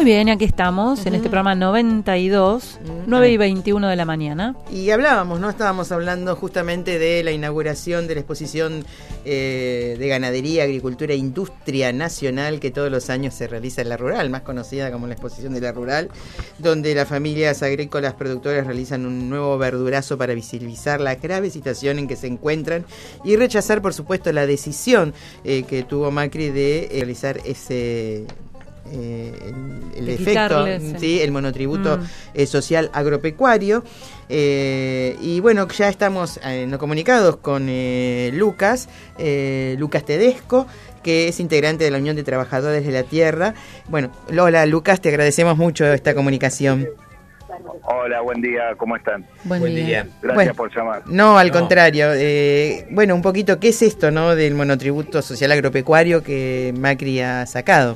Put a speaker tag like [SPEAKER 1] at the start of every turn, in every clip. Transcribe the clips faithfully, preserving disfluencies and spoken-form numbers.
[SPEAKER 1] Muy bien, aquí estamos, uh-huh. en este programa noventa y dos, uh-huh. nueve y veintiuno de la mañana.
[SPEAKER 2] Y hablábamos, ¿no? Estábamos hablando justamente de la inauguración de la exposición eh, de ganadería, agricultura e industria nacional que todos los años se realiza en La Rural, más conocida como la exposición de La Rural, donde las familias agrícolas productoras realizan un nuevo verdurazo para visibilizar la grave situación en que se encuentran y rechazar, por supuesto, la decisión eh, que tuvo Macri de eh, realizar ese... Eh, el, el efecto, sí. ¿sí? el monotributo mm. eh, social agropecuario. Eh, y bueno, ya estamos eh, no comunicados con eh, Lucas, eh, Lucas Tedesco, que es integrante de la Unión de Trabajadores de la Tierra. Bueno, hola Lucas, te agradecemos mucho esta comunicación.
[SPEAKER 3] Hola, buen día, ¿cómo están?
[SPEAKER 1] Buen, buen día. día.
[SPEAKER 3] Gracias
[SPEAKER 2] bueno,
[SPEAKER 3] por llamar.
[SPEAKER 2] No, al no. contrario. Eh, bueno, un poquito, ¿qué es esto, no, del monotributo social agropecuario que Macri ha sacado?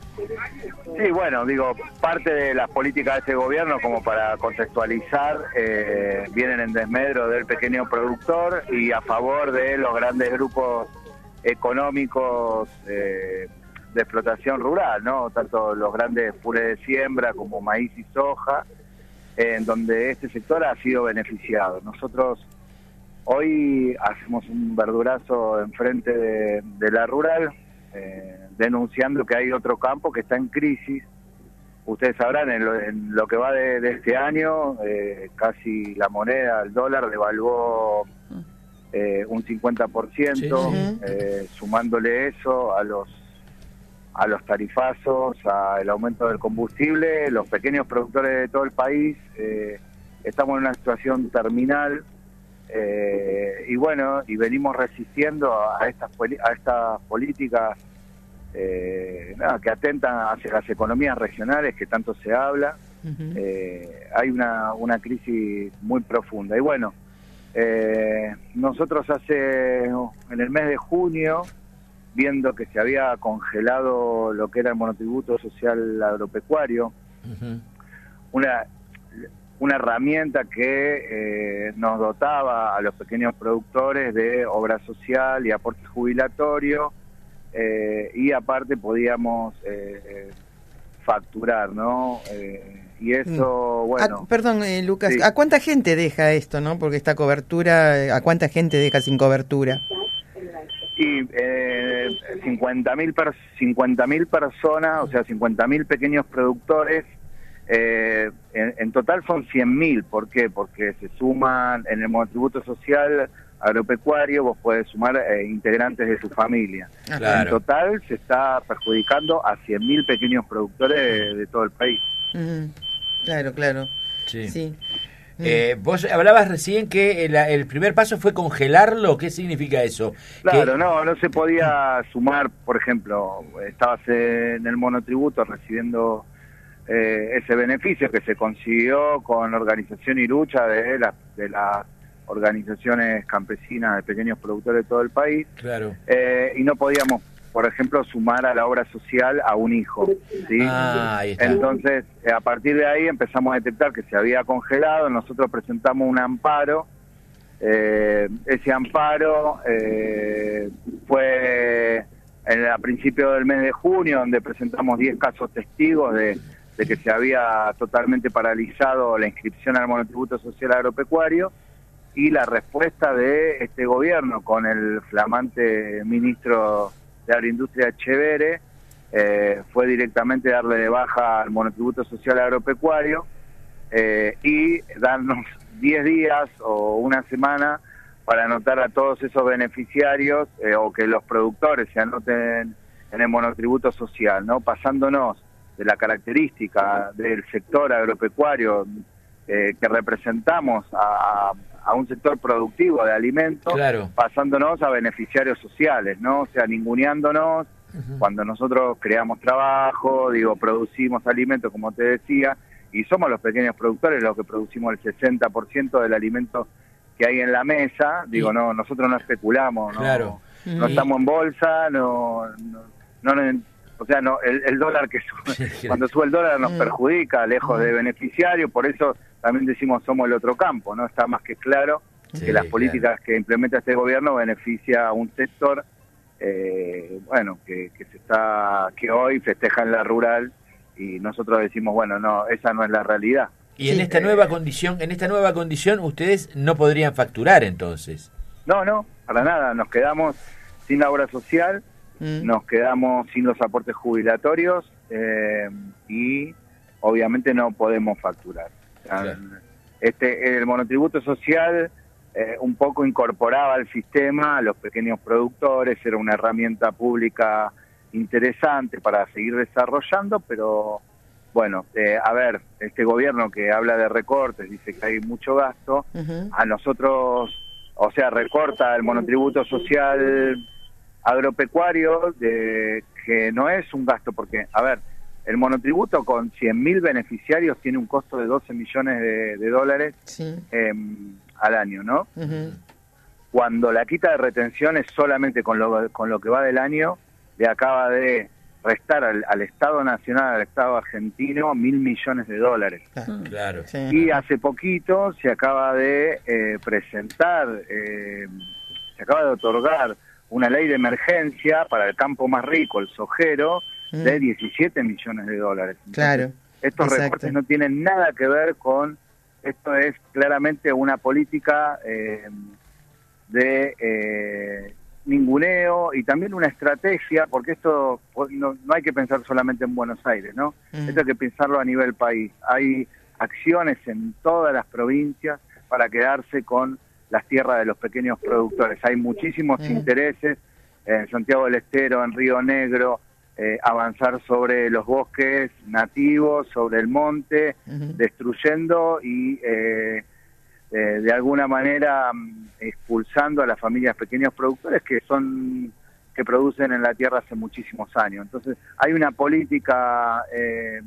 [SPEAKER 3] Sí, bueno, digo, parte de las políticas de este gobierno, como para contextualizar, eh, vienen en desmedro del pequeño productor y a favor de los grandes grupos económicos eh, de explotación rural, ¿no? Tanto los grandes purés de siembra como maíz y soja, eh, en donde este sector ha sido beneficiado. Nosotros hoy hacemos un verdurazo enfrente de, de La Rural, eh, denunciando que hay otro campo que está en crisis. Ustedes sabrán, en lo, en lo que va de, de este año, eh, casi la moneda, el dólar, devaluó eh, un cincuenta por ciento, sí, sí. Eh, sumándole eso a los a los tarifazos, al aumento del combustible. Los pequeños productores de todo el país eh, estamos en una situación terminal, eh, y bueno, y venimos resistiendo a estas, a estas políticas Eh, nada, que atentan hacia las economías regionales que tanto se habla. Uh-huh. eh, hay una, una crisis muy profunda y bueno, eh, nosotros hace en el mes de junio, viendo que se había congelado lo que era el monotributo social agropecuario, uh-huh. una una herramienta que eh, nos dotaba a los pequeños productores de obra social y aporte jubilatorio. Eh, y aparte podíamos eh, facturar, ¿no? Eh, y eso, bueno...
[SPEAKER 2] Ah, perdón, eh, Lucas,
[SPEAKER 3] sí.
[SPEAKER 2] ¿a cuánta gente deja esto, no? Porque esta cobertura, ¿a cuánta gente deja sin cobertura?
[SPEAKER 3] Y eh, cincuenta mil per, cincuenta mil personas, o sea, cincuenta mil pequeños productores, eh, en, en total son cien mil. ¿Por qué? Porque se suman en el monotributo social agropecuario, vos podés sumar eh, integrantes de tu familia. Claro. En total se está perjudicando a cien mil pequeños productores de, de todo el país.
[SPEAKER 2] Mm, claro, claro.
[SPEAKER 4] Sí.
[SPEAKER 2] sí.
[SPEAKER 4] Eh, vos hablabas recién que el, el primer paso fue congelarlo. ¿Qué significa eso?
[SPEAKER 3] Claro,
[SPEAKER 4] ¿Qué?
[SPEAKER 3] no, no se podía sumar, por ejemplo, estabas en el monotributo recibiendo eh, ese beneficio que se consiguió con organización y lucha de las de la organizaciones campesinas de pequeños productores de todo el país.
[SPEAKER 4] Claro.
[SPEAKER 3] Eh, y no podíamos, por ejemplo, sumar a la obra social a un hijo, ¿sí?
[SPEAKER 4] Ah, ahí está.
[SPEAKER 3] Entonces, eh, a partir de ahí empezamos a detectar que se había congelado. Nosotros presentamos un amparo. Eh, ese amparo eh, fue en, a principios del mes de junio, donde presentamos diez casos testigos de, de que se había totalmente paralizado la inscripción al monotributo social agropecuario. Y la respuesta de este gobierno con el flamante ministro de Agroindustria Chevere eh, fue directamente darle de baja al monotributo social agropecuario eh, y darnos diez días o una semana para anotar a todos esos beneficiarios eh, o que los productores se anoten en el monotributo social, ¿no? Pasándonos de la característica del sector agropecuario eh, que representamos a, a a un sector productivo de alimentos,
[SPEAKER 4] claro.
[SPEAKER 3] pasándonos a beneficiarios sociales, ¿no? O sea, ninguneándonos, uh-huh. cuando nosotros creamos trabajo, digo, producimos alimentos, como te decía, y somos los pequeños productores los que producimos el sesenta por ciento del alimento que hay en la mesa, digo, sí. no, nosotros no especulamos, no,
[SPEAKER 4] claro.
[SPEAKER 3] no uh-huh. estamos en bolsa, no, no, no o sea, no, el, el dólar que sube, sí, cuando sube el dólar nos uh-huh. perjudica, lejos uh-huh. de beneficiario, por eso también decimos somos el otro campo, ¿no? Está más que claro sí, que las políticas claro. que implementa este gobierno beneficia a un sector, eh, bueno, que, que se está, que hoy festeja en La Rural y nosotros decimos, bueno, no, esa no es la realidad.
[SPEAKER 4] Y en
[SPEAKER 3] sí,
[SPEAKER 4] esta
[SPEAKER 3] eh,
[SPEAKER 4] nueva condición, en esta nueva condición, ustedes no podrían facturar entonces.
[SPEAKER 3] No, no, para nada, nos quedamos sin la obra social, mm. nos quedamos sin los aportes jubilatorios eh, y obviamente no podemos facturar. Claro. Este, el monotributo social eh, un poco incorporaba al sistema a los pequeños productores, era una herramienta pública interesante para seguir desarrollando, pero bueno, eh, a ver, este gobierno que habla de recortes, dice que hay mucho gasto, uh-huh. a nosotros, o sea, recorta el monotributo social agropecuario, de, que no es un gasto, porque, a ver, el monotributo con cien mil beneficiarios tiene un costo de doce millones de, de dólares sí. eh, al año, ¿no? Uh-huh. Cuando la quita de retenciones solamente con lo, con lo que va del año, le acaba de restar al, al Estado Nacional, al Estado argentino, mil millones de dólares.
[SPEAKER 4] Claro. Sí.
[SPEAKER 3] Y hace poquito se acaba de eh, presentar, eh, se acaba de otorgar una ley de emergencia para el campo más rico, el sojero, mm. de diecisiete millones de dólares. Entonces,
[SPEAKER 2] claro.
[SPEAKER 3] Estos exacto. recortes no tienen nada que ver con, esto es claramente una política eh, de eh, ninguneo y también una estrategia, porque esto no, no hay que pensar solamente en Buenos Aires, ¿no? Mm. Esto hay que pensarlo a nivel país. Hay acciones en todas las provincias para quedarse con las tierras de los pequeños productores. Hay muchísimos mm. intereses en Santiago del Estero, en Río Negro, eh, avanzar sobre los bosques nativos, sobre el monte, mm. destruyendo y eh, eh, de alguna manera expulsando a las familias pequeños productores que son que producen en la tierra hace muchísimos años. Entonces hay una política eh,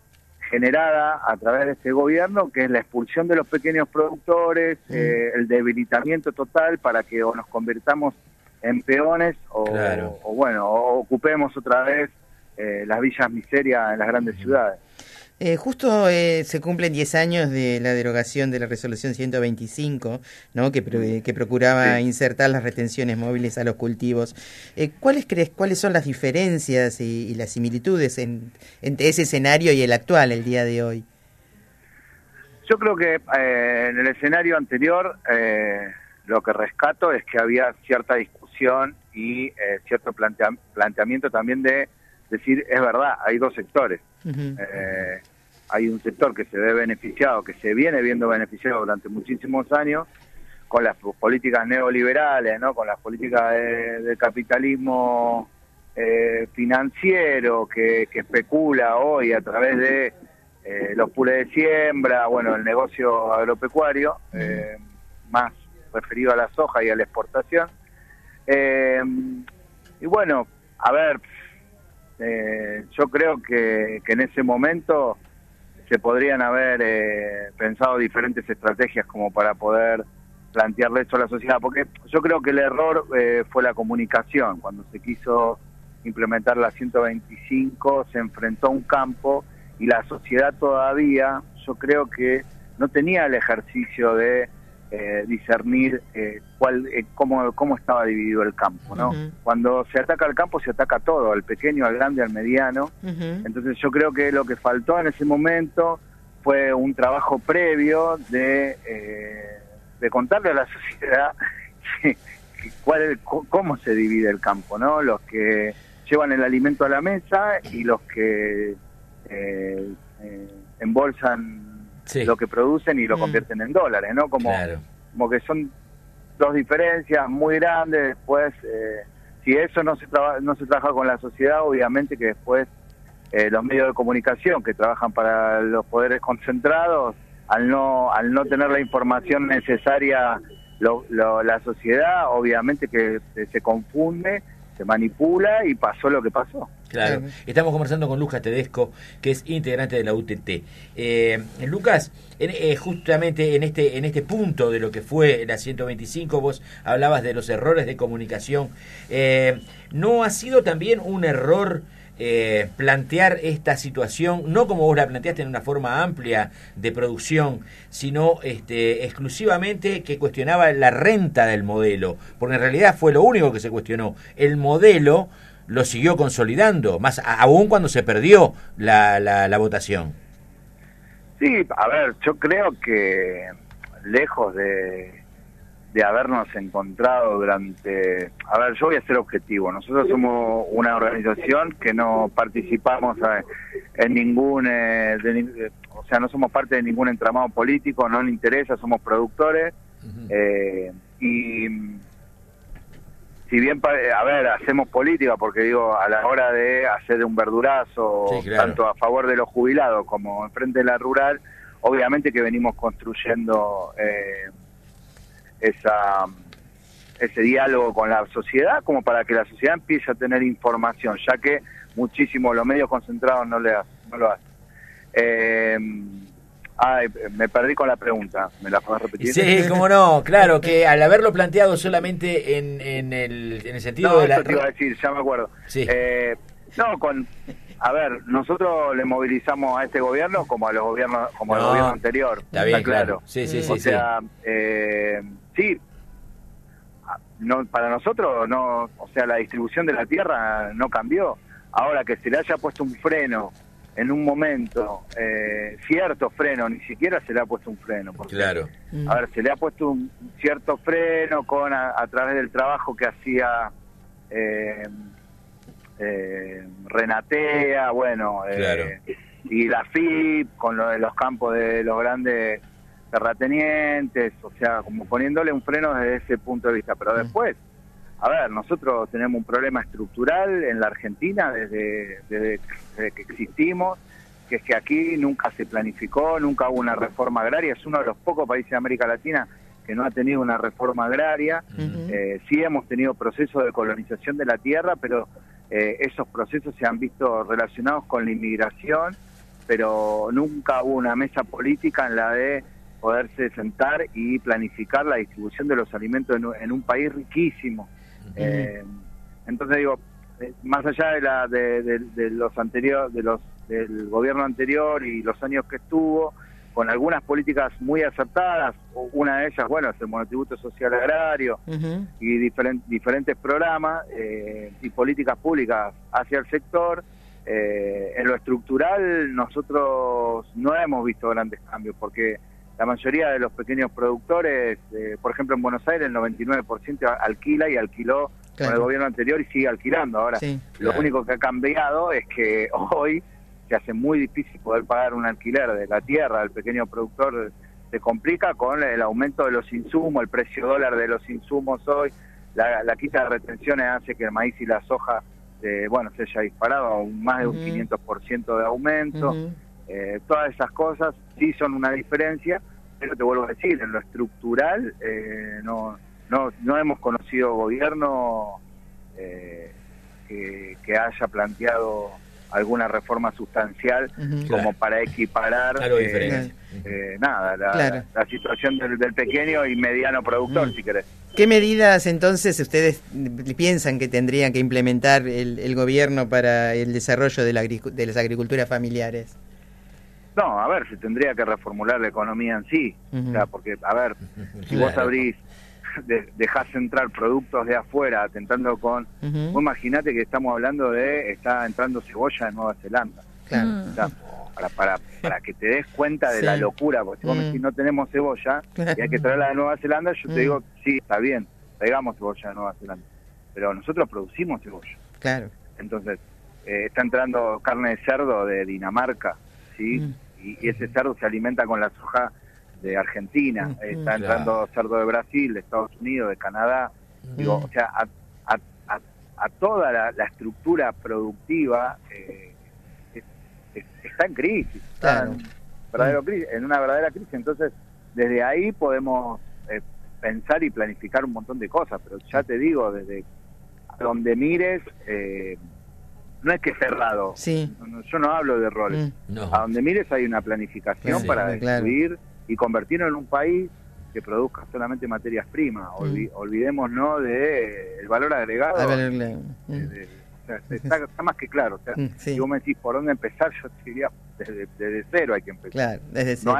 [SPEAKER 3] generada a través de este gobierno, que es la expulsión de los pequeños productores, mm. eh, el debilitamiento total para que o nos convirtamos en peones o, claro. o, o bueno, o ocupemos otra vez eh, las villas miserias en las grandes mm. ciudades.
[SPEAKER 2] Eh, justo eh, se cumplen diez años de la derogación de la resolución ciento veinticinco, ¿no? que, pro, que procuraba sí. insertar las retenciones móviles a los cultivos. Eh, ¿Cuáles crees, cuáles son las diferencias y, y las similitudes en, entre ese escenario y el actual, el día de hoy?
[SPEAKER 3] Yo creo que eh, en el escenario anterior eh, lo que rescato es que había cierta discusión y eh, cierto plantea, planteamiento también de decir, es verdad, hay dos sectores. Uh-huh. Eh, hay un sector que se ve beneficiado, que se viene viendo beneficiado durante muchísimos años con las políticas neoliberales, ¿no? Con las políticas de, de capitalismo eh, financiero que, que especula hoy a través de eh, los pools de siembra, bueno, el negocio agropecuario, uh-huh. eh, más referido a la soja y a la exportación. Eh, y bueno, a ver... Eh, yo creo que, que en ese momento se podrían haber eh, pensado diferentes estrategias como para poder plantearle esto a la sociedad, porque yo creo que el error eh, fue la comunicación. Cuando se quiso implementar la ciento veinticinco se enfrentó a un campo y la sociedad todavía, yo creo que no tenía el ejercicio de eh, discernir eh, cuál, eh, cómo, cómo estaba dividido el campo, ¿no? Uh-huh. Cuando se ataca al campo se ataca todo, al pequeño, al grande, al mediano. Uh-huh. Entonces yo creo que lo que faltó en ese momento fue un trabajo previo de, eh, de contarle a la sociedad que, que cuál, cómo se divide el campo, ¿no? Los que llevan el alimento a la mesa y los que eh, eh, embolsan sí. lo que producen y lo mm. convierten en dólares, ¿no? Como, claro. como que son dos diferencias muy grandes. Después, eh, si eso no se, traba, no se trabaja con la sociedad, obviamente que después eh, los medios de comunicación que trabajan para los poderes concentrados, al no al no tener la información necesaria, lo, lo, la sociedad obviamente que se, se confunde, se manipula y pasó lo que pasó.
[SPEAKER 4] Claro. Estamos conversando con Lucas Tedesco, que es integrante de la U T T. Eh, Lucas, en, eh, justamente en este en este punto de lo que fue la ciento veinticinco, vos hablabas de los errores de comunicación. Eh, ¿No ha sido también un error eh, plantear esta situación, no como vos la planteaste en una forma amplia de producción, sino este, exclusivamente que cuestionaba la renta del modelo? Porque en realidad fue lo único que se cuestionó, el modelo lo siguió consolidando, más a, aún cuando se perdió la, la, la votación.
[SPEAKER 3] Sí, a ver, yo creo que lejos de, de habernos encontrado durante... A ver, yo voy a ser objetivo. Nosotros somos una organización que no participamos en ningún... Eh, de, o sea, no somos parte de ningún entramado político, no nos interesa, somos productores. Uh-huh. eh, y... Si bien, a ver, hacemos política, porque digo, a la hora de hacer un verdurazo, sí, claro, tanto a favor de los jubilados como en frente de la rural, obviamente que venimos construyendo eh, esa ese diálogo con la sociedad, como para que la sociedad empiece a tener información, ya que muchísimos los medios concentrados no, le hacen, no lo hacen. Eh, Ay, me perdí con la pregunta, ¿me la puedes repetir?
[SPEAKER 4] Sí, cómo no, claro, que al haberlo planteado solamente en, en, el, en el sentido
[SPEAKER 3] no,
[SPEAKER 4] de la...
[SPEAKER 3] No, te iba a decir, ya me acuerdo.
[SPEAKER 4] Sí.
[SPEAKER 3] Eh, no, con... A ver, nosotros le movilizamos a este gobierno como a los gobiernos, como no, al gobierno anterior.
[SPEAKER 4] Está bien,
[SPEAKER 3] está claro.
[SPEAKER 4] claro. Sí, sí, sí.
[SPEAKER 3] O sea,
[SPEAKER 4] sí,
[SPEAKER 3] eh, sí no, para nosotros, no, o sea, la distribución de la tierra no cambió. Ahora que se le haya puesto un freno en un momento, eh, cierto freno, ni siquiera se le ha puesto un freno. Porque,
[SPEAKER 4] claro.
[SPEAKER 3] A ver, se le ha puesto un cierto freno con a, a través del trabajo que hacía eh, eh, Renatea, bueno, eh,
[SPEAKER 4] claro,
[SPEAKER 3] y la F I P, con lo de los campos de los grandes terratenientes, o sea, como poniéndole un freno desde ese punto de vista. Pero después, a ver, nosotros tenemos un problema estructural en la Argentina desde, desde, desde que existimos, que es que aquí nunca se planificó, nunca hubo una reforma agraria. Es uno de los pocos países de América Latina que no ha tenido una reforma agraria. Uh-huh. Eh, sí hemos tenido procesos de colonización de la tierra, pero eh, esos procesos se han visto relacionados con la inmigración, pero nunca hubo una mesa política en la de poderse sentar y planificar la distribución de los alimentos en, en un país riquísimo. Eh, entonces digo, eh, más allá de la de, de, de los anteriores, de los del gobierno anterior y los años que estuvo, con algunas políticas muy acertadas, una de ellas, bueno, es el monotributo social agrario, uh-huh, y diferent, diferentes programas eh, y políticas públicas hacia el sector. Eh, en lo estructural nosotros no hemos visto grandes cambios, porque la mayoría de los pequeños productores, eh, por ejemplo en Buenos Aires el noventa y nueve por ciento alquila y alquiló, claro, con el gobierno anterior y sigue alquilando. Ahora, sí, lo claro, único que ha cambiado es que hoy se hace muy difícil poder pagar un alquiler de la tierra, el pequeño productor se complica con el aumento de los insumos, el precio dólar de los insumos hoy, la, la quita de retenciones hace que el maíz y la soja, eh, bueno, se haya disparado más de un uh-huh, quinientos por ciento de aumento. Uh-huh. Eh, todas esas cosas sí son una diferencia, pero te vuelvo a decir, en lo estructural eh, no, no no hemos conocido gobierno eh, que, que haya planteado alguna reforma sustancial, uh-huh, como claro, para equiparar eh, eh, nada la, claro, la, la situación del, del pequeño y mediano productor, uh-huh, si querés.
[SPEAKER 2] ¿Qué medidas entonces ustedes piensan que tendrían que implementar el, el gobierno para el desarrollo de, la, de las agriculturas familiares?
[SPEAKER 3] No, a ver, se tendría que reformular la economía en sí, uh-huh, o sea, porque, a ver, si claro, vos abrís, de, dejás entrar productos de afuera, atentando con, uh-huh, vos imaginate que estamos hablando de, está entrando cebolla de Nueva Zelanda, claro, o sea, para, para, para que te des cuenta de sí, la locura, porque si vos uh-huh, me decís no tenemos cebolla, claro, y hay que traerla de Nueva Zelanda, yo uh-huh, te digo, sí, está bien, traigamos cebolla de Nueva Zelanda, pero nosotros producimos cebolla, claro, entonces, eh, está entrando carne de cerdo de Dinamarca, ¿sí? Uh-huh. Y, y ese cerdo se alimenta con la soja de Argentina, uh-huh, está entrando claro, cerdo de Brasil, de Estados Unidos, de Canadá, uh-huh, digo, o sea, a, a, a, a toda la, la estructura productiva eh, es, es, está en crisis, está claro, en, verdadero crisis, en una verdadera crisis, entonces desde ahí podemos eh, pensar y planificar un montón de cosas, pero ya te digo, desde donde mires, eh, no es que cerrado, sí, no, yo no hablo de roles, mm, no, a donde mires hay una planificación sí, para destruir claro, y convertirnos en un país que produzca solamente materias primas, Olvi, mm, olvidémonos de eh, el valor agregado, ver, de, de, o sea, está, está más que claro, o sea, sí, si vos me decís por dónde empezar, yo te diría desde, desde cero hay que empezar, claro, desde cero. No hay,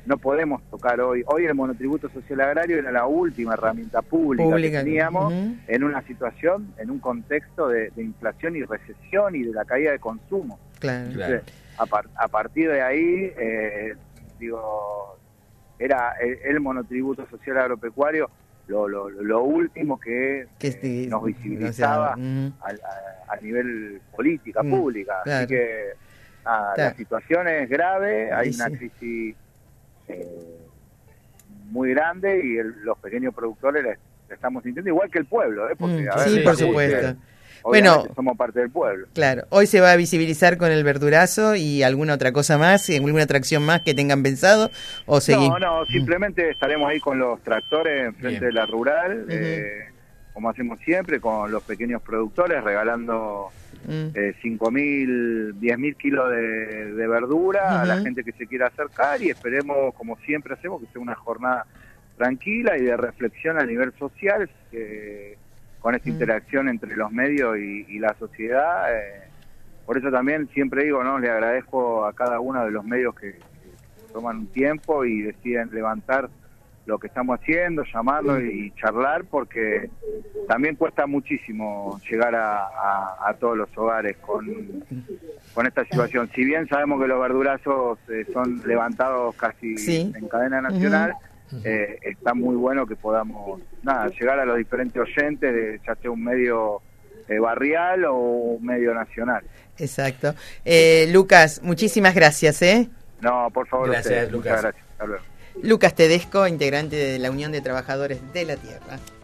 [SPEAKER 3] no podemos tocar hoy. Hoy el monotributo social agrario era la última herramienta pública, pública. que teníamos uh-huh. en una situación, en un contexto de, de inflación y recesión y de la caída de consumo.
[SPEAKER 2] Claro.
[SPEAKER 3] Entonces, a, par, a partir de ahí, eh, digo, era el, el monotributo social agropecuario lo, lo, lo último que, que este, eh, nos visibilizaba no sea, uh-huh. a, a, a nivel política uh-huh. pública. Claro. Así que ah, claro. la situación es grave, hay sí, una sí. crisis eh, muy grande y el, los pequeños productores le, le estamos sintiendo, igual que el pueblo, ¿eh? Porque,
[SPEAKER 2] mm,
[SPEAKER 3] a ver,
[SPEAKER 2] sí, por supuesto.
[SPEAKER 3] Que, bueno, somos parte del pueblo.
[SPEAKER 2] Claro, hoy se va a visibilizar con el verdurazo y alguna otra cosa más, alguna atracción más que tengan pensado o seguir.
[SPEAKER 3] No, no, simplemente estaremos ahí con los tractores enfrente Bien. de la rural, uh-huh. eh, como hacemos siempre, con los pequeños productores, regalando uh-huh. eh, cinco mil, diez mil kilos de, de verdura uh-huh. a la gente que se quiera acercar y esperemos, como siempre hacemos, que sea una jornada tranquila y de reflexión a nivel social, que con esta interacción entre los medios y, y la sociedad. Eh, por eso también siempre digo, no, le agradezco a cada uno de los medios que, que toman un tiempo y deciden levantar lo que estamos haciendo, llamarlo y charlar, porque también cuesta muchísimo llegar a, a, a todos los hogares con, con esta situación. Si bien sabemos que los verdurazos eh, son levantados casi sí. en cadena nacional, uh-huh. Eh, está muy bueno que podamos nada llegar a los diferentes oyentes, de, ya sea un medio eh, barrial o un medio nacional.
[SPEAKER 2] Exacto. Eh, Lucas, muchísimas gracias. ¿eh?
[SPEAKER 3] No, por favor.
[SPEAKER 4] Gracias,
[SPEAKER 3] ustedes.
[SPEAKER 4] Lucas.
[SPEAKER 3] Muchas gracias. Hasta luego.
[SPEAKER 2] Lucas Tedesco, integrante de la Unión de Trabajadores de la Tierra.